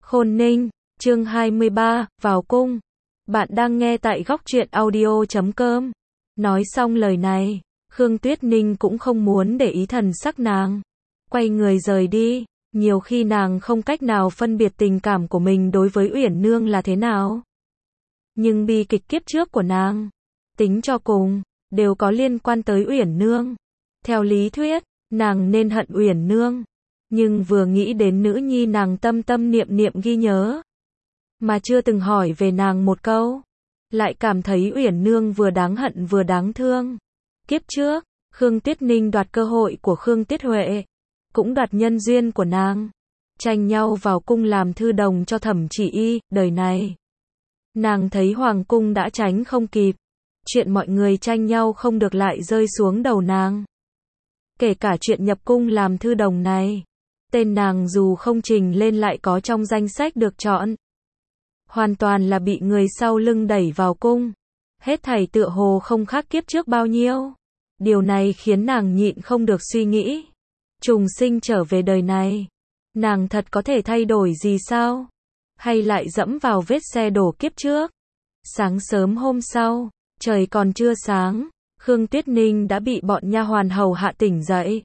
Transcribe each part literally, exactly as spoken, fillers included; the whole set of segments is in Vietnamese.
Khôn Ninh, chương hai mươi ba, vào cung. Bạn đang nghe tại góc truyện audio chấm com. Nói xong lời này, Khương Tuyết Ninh cũng không muốn để ý thần sắc nàng. Quay người rời đi, nhiều khi nàng không cách nào phân biệt tình cảm của mình đối với Uyển Nương là thế nào. Nhưng bi kịch kiếp trước của nàng, tính cho cùng, đều có liên quan tới Uyển Nương. Theo lý thuyết, nàng nên hận Uyển Nương. Nhưng vừa nghĩ đến nữ nhi nàng tâm tâm niệm niệm ghi nhớ, mà chưa từng hỏi về nàng một câu, lại cảm thấy Uyển Nương vừa đáng hận vừa đáng thương. Kiếp trước, Khương Tuyết Ninh đoạt cơ hội của Khương Tuyết Huệ, cũng đoạt nhân duyên của nàng, tranh nhau vào cung làm thư đồng cho Thẩm Chỉ Y. Đời này, nàng thấy hoàng cung đã tránh không kịp, chuyện mọi người tranh nhau không được lại rơi xuống đầu nàng. Kể cả chuyện nhập cung làm thư đồng này, tên nàng dù không trình lên lại có trong danh sách được chọn. Hoàn toàn là bị người sau lưng đẩy vào cung. Hết thảy tựa hồ không khác kiếp trước bao nhiêu. Điều này khiến nàng nhịn không được suy nghĩ. Trùng sinh trở về đời này, nàng thật có thể thay đổi gì sao? Hay lại dẫm vào vết xe đổ kiếp trước? Sáng sớm hôm sau, trời còn chưa sáng, Khương Tuyết Ninh đã bị bọn nha hoàn hầu hạ tỉnh dậy.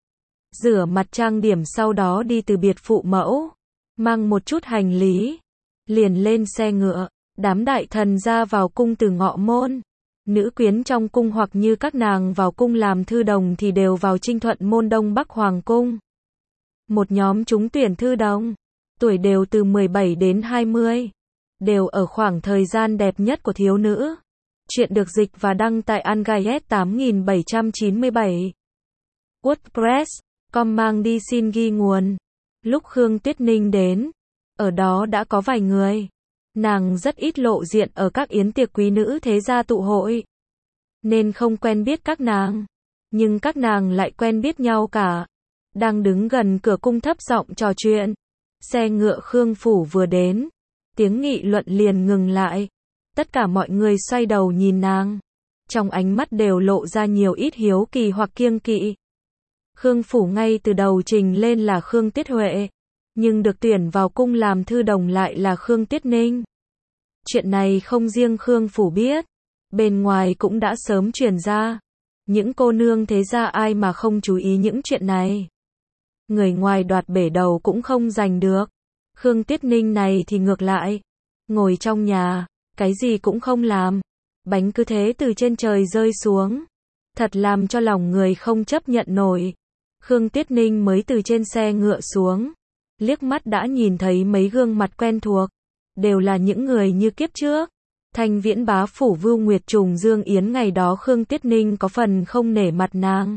Rửa mặt trang điểm, sau đó đi từ biệt phụ mẫu, mang một chút hành lý, liền lên xe ngựa. Đám đại thần ra vào cung từ ngọ môn. Nữ quyến trong cung hoặc như các nàng vào cung làm thư đồng thì đều vào Trinh Thuận môn Đông Bắc Hoàng cung. Một nhóm trúng tuyển thư đồng, tuổi đều từ mười bảy đến hai mươi, đều ở khoảng thời gian đẹp nhất của thiếu nữ. Chuyện được dịch và đăng tại Angayet tám nghìn bảy trăm chín mươi bảy. WordPress chấm com mang đi xin ghi nguồn. Lúc Khương Tuyết Ninh đến, ở đó đã có vài người. Nàng rất ít lộ diện ở các yến tiệc quý nữ thế gia tụ hội, nên không quen biết các nàng. Nhưng các nàng lại quen biết nhau cả. Đang đứng gần cửa cung thấp giọng trò chuyện. Xe ngựa Khương phủ vừa đến, tiếng nghị luận liền ngừng lại. Tất cả mọi người xoay đầu nhìn nàng, trong ánh mắt đều lộ ra nhiều ít hiếu kỳ hoặc kiêng kỵ. Khương phủ ngay từ đầu trình lên là Khương Tuyết Huệ, nhưng được tuyển vào cung làm thư đồng lại là Khương Tuyết Ninh. Chuyện này không riêng Khương phủ biết, bên ngoài cũng đã sớm truyền ra. Những cô nương thế gia ai mà không chú ý những chuyện này. Người ngoài đoạt bể đầu cũng không giành được. Khương Tuyết Ninh này thì ngược lại, ngồi trong nhà, cái gì cũng không làm, bánh cứ thế từ trên trời rơi xuống, thật làm cho lòng người không chấp nhận nổi. Khương Tuyết Ninh mới từ trên xe ngựa xuống, liếc mắt đã nhìn thấy mấy gương mặt quen thuộc, đều là những người như kiếp trước. Thanh Viễn bá phủ Vưu Nguyệt Trùng Dương Yến, ngày đó Khương Tuyết Ninh có phần không nể mặt nàng,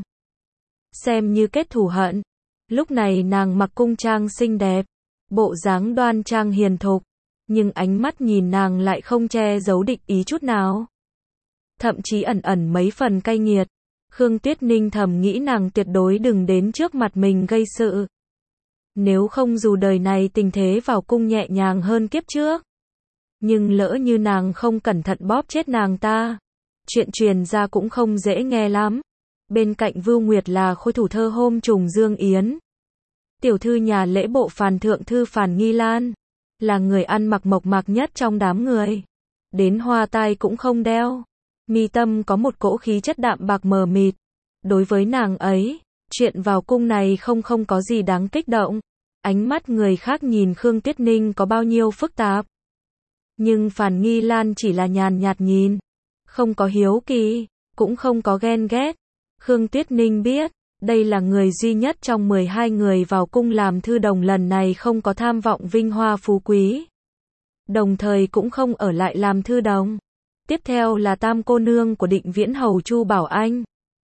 xem như kết thù hận. Lúc này nàng mặc cung trang xinh đẹp, bộ dáng đoan trang hiền thục, nhưng ánh mắt nhìn nàng lại không che giấu địch ý chút nào, thậm chí ẩn ẩn mấy phần cay nghiệt. Khương Tuyết Ninh thầm nghĩ nàng tuyệt đối đừng đến trước mặt mình gây sự. Nếu không dù đời này tình thế vào cung nhẹ nhàng hơn kiếp trước, nhưng lỡ như nàng không cẩn thận bóp chết nàng ta, chuyện truyền ra cũng không dễ nghe lắm. Bên cạnh Vưu Nguyệt là khôi thủ thơ hôm Trùng Dương Yến, tiểu thư nhà lễ bộ Phàn Thượng thư Phàn Nghi Lan, là người ăn mặc mộc mạc nhất trong đám người, đến hoa tai cũng không đeo, mi tâm có một cỗ khí chất đạm bạc mờ mịt. Đối với nàng ấy, chuyện vào cung này không không có gì đáng kích động. Ánh mắt người khác nhìn Khương Tuyết Ninh có bao nhiêu phức tạp, nhưng Phàn Nghi Lan chỉ là nhàn nhạt nhìn, không có hiếu kỳ, cũng không có ghen ghét. Khương Tuyết Ninh biết, đây là người duy nhất trong mười hai người vào cung làm thư đồng lần này không có tham vọng vinh hoa phú quý, đồng thời cũng không ở lại làm thư đồng. Tiếp theo là tam cô nương của Định Viễn hầu Chu Bảo Anh,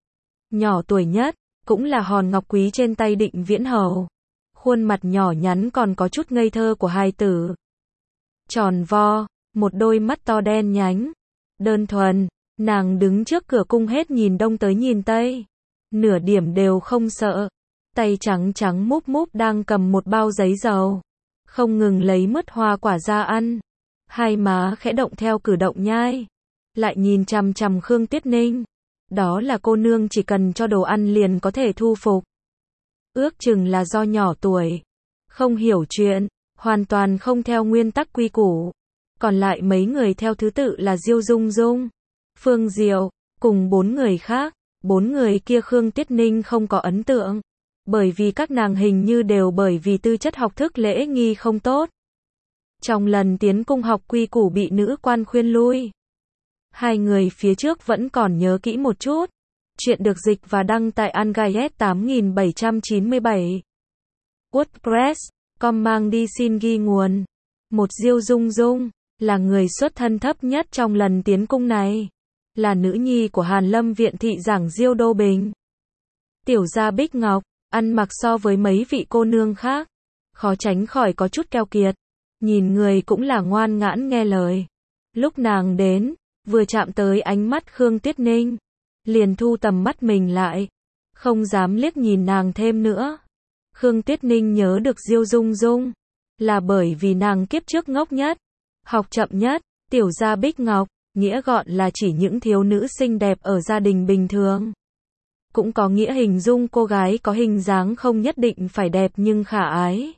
nhỏ tuổi nhất, cũng là hòn ngọc quý trên tay Định Viễn hầu. Khuôn mặt nhỏ nhắn còn có chút ngây thơ của hài tử, tròn vo, một đôi mắt to đen nhánh, đơn thuần. Nàng đứng trước cửa cung hết nhìn đông tới nhìn tây, nửa điểm đều không sợ, tay trắng trắng múp múp đang cầm một bao giấy dầu, không ngừng lấy mứt hoa quả ra ăn, hai má khẽ động theo cử động nhai, lại nhìn chằm chằm Khương Tuyết Ninh. Đó là cô nương chỉ cần cho đồ ăn liền có thể thu phục. Ước chừng là do nhỏ tuổi, không hiểu chuyện, hoàn toàn không theo nguyên tắc quy củ. Còn lại mấy người theo thứ tự là Diêu Dung Dung, Phương Diệu, cùng bốn người khác. Bốn người kia Khương Tuyết Ninh không có ấn tượng, bởi vì các nàng hình như đều bởi vì tư chất học thức lễ nghi không tốt. Trong lần tiến cung học quy củ bị nữ quan khuyên lui. Hai người phía trước vẫn còn nhớ kỹ một chút. Chuyện được dịch và đăng tại Angayet tám nghìn bảy trăm chín mươi bảy. WordPress, com mang đi xin ghi nguồn. Một Diêu Dung Dung, là người xuất thân thấp nhất trong lần tiến cung này. Là nữ nhi của Hàn Lâm viện thị giảng Diêu Đô Bình. Tiểu gia Bích Ngọc, ăn mặc so với mấy vị cô nương khác, khó tránh khỏi có chút keo kiệt. Nhìn người cũng là ngoan ngãn nghe lời. Lúc nàng đến, vừa chạm tới ánh mắt Khương Tuyết Ninh, liền thu tầm mắt mình lại, không dám liếc nhìn nàng thêm nữa. Khương Tuyết Ninh nhớ được Diêu Dung Dung, là bởi vì nàng kiếp trước ngốc nhất, học chậm nhất. Tiểu gia Bích Ngọc, nghĩa gọn là chỉ những thiếu nữ xinh đẹp ở gia đình bình thường. Cũng có nghĩa hình dung cô gái có hình dáng không nhất định phải đẹp nhưng khả ái.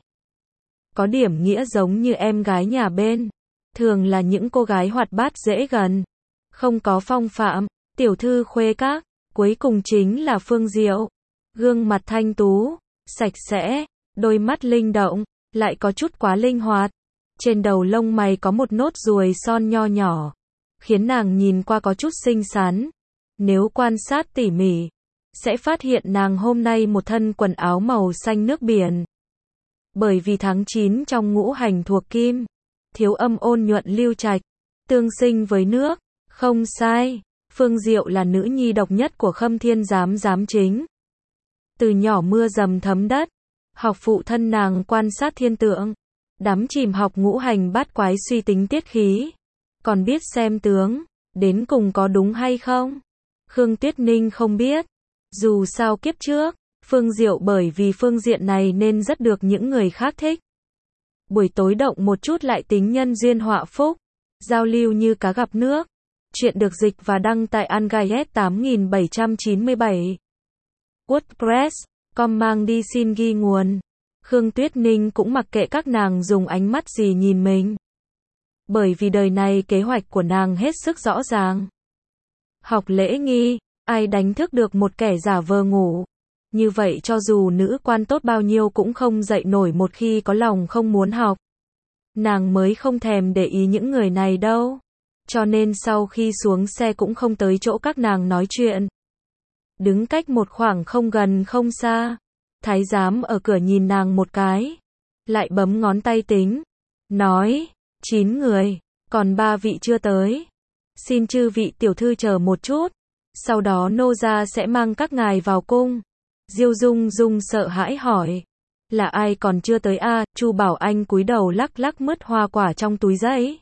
Có điểm nghĩa giống như em gái nhà bên, thường là những cô gái hoạt bát dễ gần, không có phong phạm. Tiểu thư khuê các, cuối cùng chính là Phương Diệu. Gương mặt thanh tú, sạch sẽ, đôi mắt linh động, lại có chút quá linh hoạt. Trên đầu lông mày có một nốt ruồi son nho nhỏ, khiến nàng nhìn qua có chút xinh xắn. Nếu quan sát tỉ mỉ, sẽ phát hiện nàng hôm nay một thân quần áo màu xanh nước biển. Bởi vì tháng chín trong ngũ hành thuộc kim, thiếu âm ôn nhuận lưu trạch, tương sinh với nước, không sai. Phương Diệu là nữ nhi độc nhất của Khâm Thiên giám giám chính. Từ nhỏ mưa dầm thấm đất, học phụ thân nàng quan sát thiên tượng, đắm chìm học ngũ hành bát quái suy tính tiết khí, còn biết xem tướng, đến cùng có đúng hay không? Khương Tuyết Ninh không biết. Dù sao kiếp trước, Phương Diệu bởi vì phương diện này nên rất được những người khác thích. Buổi tối động một chút lại tính nhân duyên họa phúc, giao lưu như cá gặp nước. Chuyện được dịch và đăng tại Angayet tám nghìn bảy trăm chín mươi bảy. WordPress, com mang đi xin ghi nguồn. Khương Tuyết Ninh cũng mặc kệ các nàng dùng ánh mắt gì nhìn mình. Bởi vì đời này kế hoạch của nàng hết sức rõ ràng. Học lễ nghi, ai đánh thức được một kẻ giả vờ ngủ. Như vậy cho dù nữ quan tốt bao nhiêu cũng không dậy nổi một khi có lòng không muốn học. Nàng mới không thèm để ý những người này đâu. Cho nên sau khi xuống xe cũng không tới chỗ các nàng nói chuyện. Đứng cách một khoảng không gần không xa. Thái giám ở cửa nhìn nàng một cái, lại bấm ngón tay tính, nói, chín người, còn ba vị chưa tới. Xin chư vị tiểu thư chờ một chút, sau đó nô gia sẽ mang các ngài vào cung. Diêu Dung Dung sợ hãi hỏi, là ai còn chưa tới a? À? Chu Bảo Anh cúi đầu lắc lắc mứt hoa quả trong túi giấy.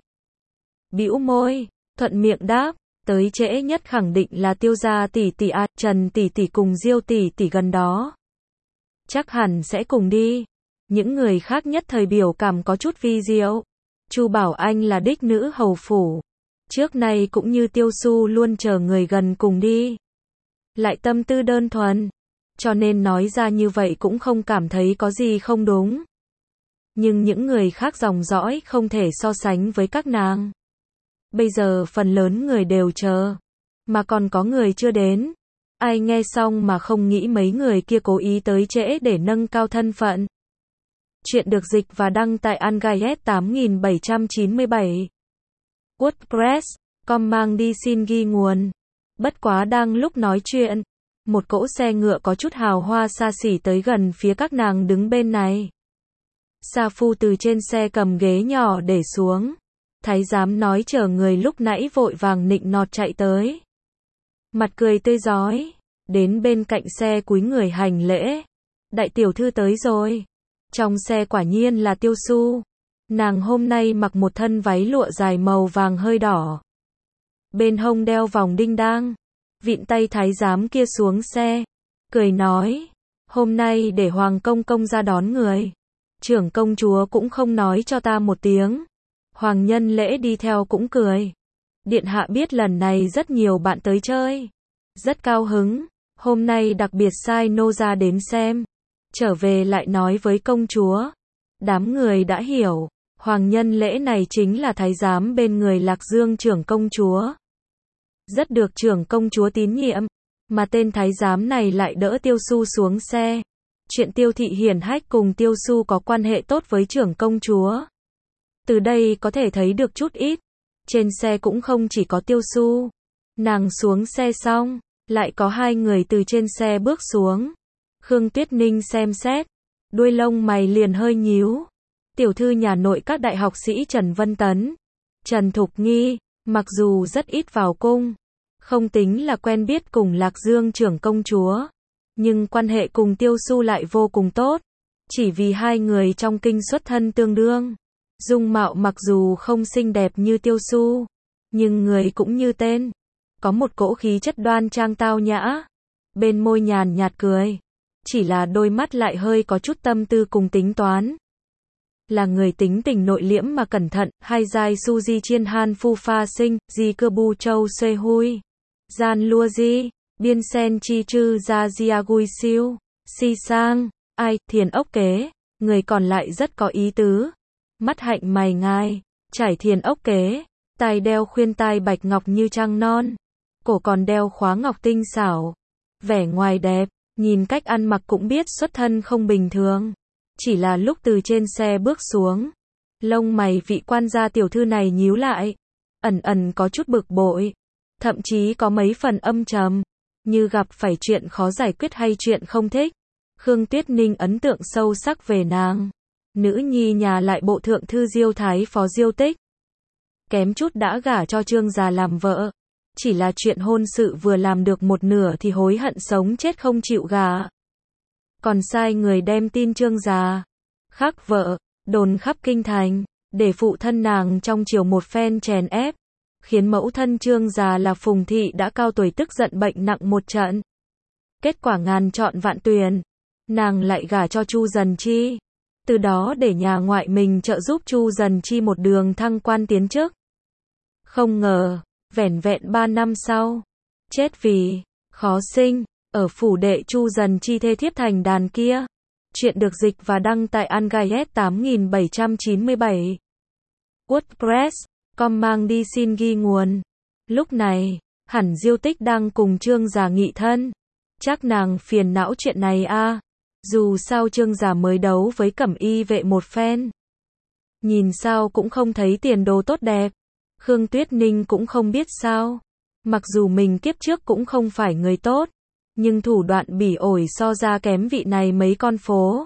Bĩu môi, thuận miệng đáp, tới trễ nhất khẳng định là Tiêu gia tỷ tỷ a, à, Trần tỷ tỷ cùng Diêu tỷ tỷ gần đó. Chắc hẳn sẽ cùng đi. Những người khác nhất thời biểu cảm có chút vi diệu. Chu Bảo Anh là đích nữ hầu phủ, trước nay cũng như Tiêu Su luôn chờ người gần cùng đi. Lại tâm tư đơn thuần, cho nên nói ra như vậy cũng không cảm thấy có gì không đúng. Nhưng những người khác dòng dõi không thể so sánh với các nàng. Bây giờ phần lớn người đều chờ, mà còn có người chưa đến. Ai nghe xong mà không nghĩ mấy người kia cố ý tới trễ để nâng cao thân phận. Chuyện được dịch và đăng tại Angayet tám nghìn bảy trăm chín mươi bảy. WordPress, com mang đi xin ghi nguồn. Bất quá đang lúc nói chuyện, một cỗ xe ngựa có chút hào hoa xa xỉ tới gần phía các nàng đứng bên này. Sa phu từ trên xe cầm ghế nhỏ để xuống. Thái giám nói chờ người lúc nãy vội vàng nịnh nọt chạy tới. Mặt cười tươi rói, đến bên cạnh xe cúi người hành lễ. Đại tiểu thư tới rồi. Trong xe quả nhiên là Tiêu Su. Nàng hôm nay mặc một thân váy lụa dài màu vàng hơi đỏ. Bên hông đeo vòng đinh đăng. Vịn tay thái giám kia xuống xe. Cười nói, hôm nay để Hoàng Công Công ra đón người. Trưởng công chúa cũng không nói cho ta một tiếng. Hoàng nhân lễ đi theo cũng cười. Điện hạ biết lần này rất nhiều bạn tới chơi. Rất cao hứng. Hôm nay đặc biệt sai nô ra đến xem. Trở về lại nói với công chúa. Đám người đã hiểu, hoàng nhân lễ này chính là thái giám bên người Lạc Dương trưởng công chúa. Rất được trưởng công chúa tín nhiệm, mà tên thái giám này lại đỡ Tiêu Xu xuống xe. Chuyện Tiêu Thị hiển hách cùng Tiêu Xu có quan hệ tốt với trưởng công chúa. Từ đây có thể thấy được chút ít. Trên xe cũng không chỉ có Tiêu Xu. Nàng xuống xe xong, lại có hai người từ trên xe bước xuống. Khương Tuyết Ninh xem xét, đuôi lông mày liền hơi nhíu. Tiểu thư nhà nội các đại học sĩ Trần Vân Tấn, Trần Thục Nghi, mặc dù rất ít vào cung, không tính là quen biết cùng Lạc Dương trưởng công chúa, nhưng quan hệ cùng Tiêu Xu lại vô cùng tốt. Chỉ vì hai người trong kinh xuất thân tương đương, dung mạo mặc dù không xinh đẹp như Tiêu Xu, nhưng người cũng như tên, có một cỗ khí chất đoan trang tao nhã, bên môi nhàn nhạt cười, chỉ là đôi mắt lại hơi có chút tâm tư cùng tính toán. Là người tính tình nội liễm mà cẩn thận, hai giai su di chiên han phu pha sinh, di cơ bu châu xuê hui, gian lua di, biên sen chi chư ra gia gui siêu, si sang, ai, thiền ốc kế, người còn lại rất có ý tứ. Mắt hạnh mày ngai, trải thiền ốc kế, tai đeo khuyên tai bạch ngọc như trăng non, cổ còn đeo khóa ngọc tinh xảo, vẻ ngoài đẹp, nhìn cách ăn mặc cũng biết xuất thân không bình thường. Chỉ là lúc từ trên xe bước xuống, lông mày vị quan gia tiểu thư này nhíu lại, ẩn ẩn có chút bực bội, thậm chí có mấy phần âm trầm, như gặp phải chuyện khó giải quyết hay chuyện không thích. Khương Tuyết Ninh ấn tượng sâu sắc về nàng, nữ nhi nhà lại bộ thượng thư Diêu Thái Phó Diêu Tích, kém chút đã gả cho Trương gia làm vợ, chỉ là chuyện hôn sự vừa làm được một nửa thì hối hận sống chết không chịu gả. Còn sai người đem tin Trương gia khắc vợ, đồn khắp kinh thành, để phụ thân nàng trong chiều một phen chèn ép, khiến mẫu thân Trương gia là Phùng Thị đã cao tuổi tức giận bệnh nặng một trận. Kết quả ngàn chọn vạn tuyển, nàng lại gả cho Chu Dần Chi, từ đó để nhà ngoại mình trợ giúp Chu Dần Chi một đường thăng quan tiến chức. Không ngờ, vẻn vẹn ba năm sau, chết vì khó sinh. Ở phủ đệ Chu Dần Chi thê thiếp thành đàn kia. Chuyện được dịch và đăng tại Angayet tám nghìn bảy trăm chín mươi bảy. WordPress chấm com mang đi xin ghi nguồn. Lúc này, hẳn Diêu Tích đang cùng Trương gia nghị thân. Chắc nàng phiền não chuyện này a. À. Dù sao Trương gia mới đấu với Cẩm Y vệ một phen. Nhìn sao cũng không thấy tiền đồ tốt đẹp. Khương Tuyết Ninh cũng không biết sao. Mặc dù mình kiếp trước cũng không phải người tốt, nhưng thủ đoạn bỉ ổi so ra kém vị này mấy con phố.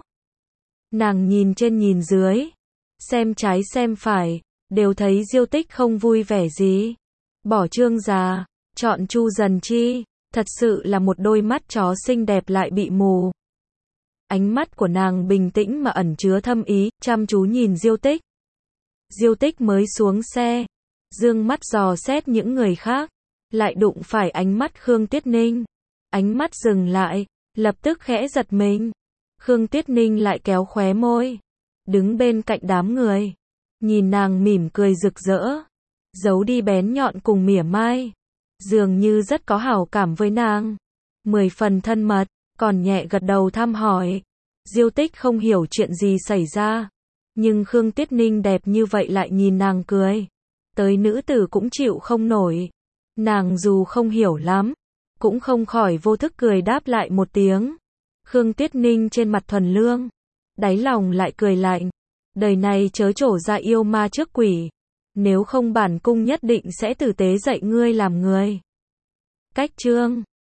Nàng nhìn trên nhìn dưới, xem trái xem phải, đều thấy Diêu Tích không vui vẻ gì. Bỏ Trương gia, chọn Chu Dần Chi, thật sự là một đôi mắt chó xinh đẹp lại bị mù. Ánh mắt của nàng bình tĩnh mà ẩn chứa thâm ý, chăm chú nhìn Diêu Tích. Diêu Tích mới xuống xe, dương mắt dò xét những người khác, lại đụng phải ánh mắt Khương Tuyết Ninh. Ánh mắt dừng lại, lập tức khẽ giật mình. Khương Tuyết Ninh lại kéo khóe môi, đứng bên cạnh đám người, nhìn nàng mỉm cười rực rỡ, giấu đi bén nhọn cùng mỉa mai, dường như rất có hảo cảm với nàng, mười phần thân mật, còn nhẹ gật đầu thăm hỏi. Diêu Tích không hiểu chuyện gì xảy ra, nhưng Khương Tuyết Ninh đẹp như vậy lại nhìn nàng cười, tới nữ tử cũng chịu không nổi. Nàng dù không hiểu lắm, cũng không khỏi vô thức cười đáp lại một tiếng. Khương Tuyết Ninh trên mặt thuần lương, đáy lòng lại cười lạnh. Đời này chớ trổ ra yêu ma trước quỷ, nếu không bản cung nhất định sẽ tử tế dạy ngươi làm người. Cách chương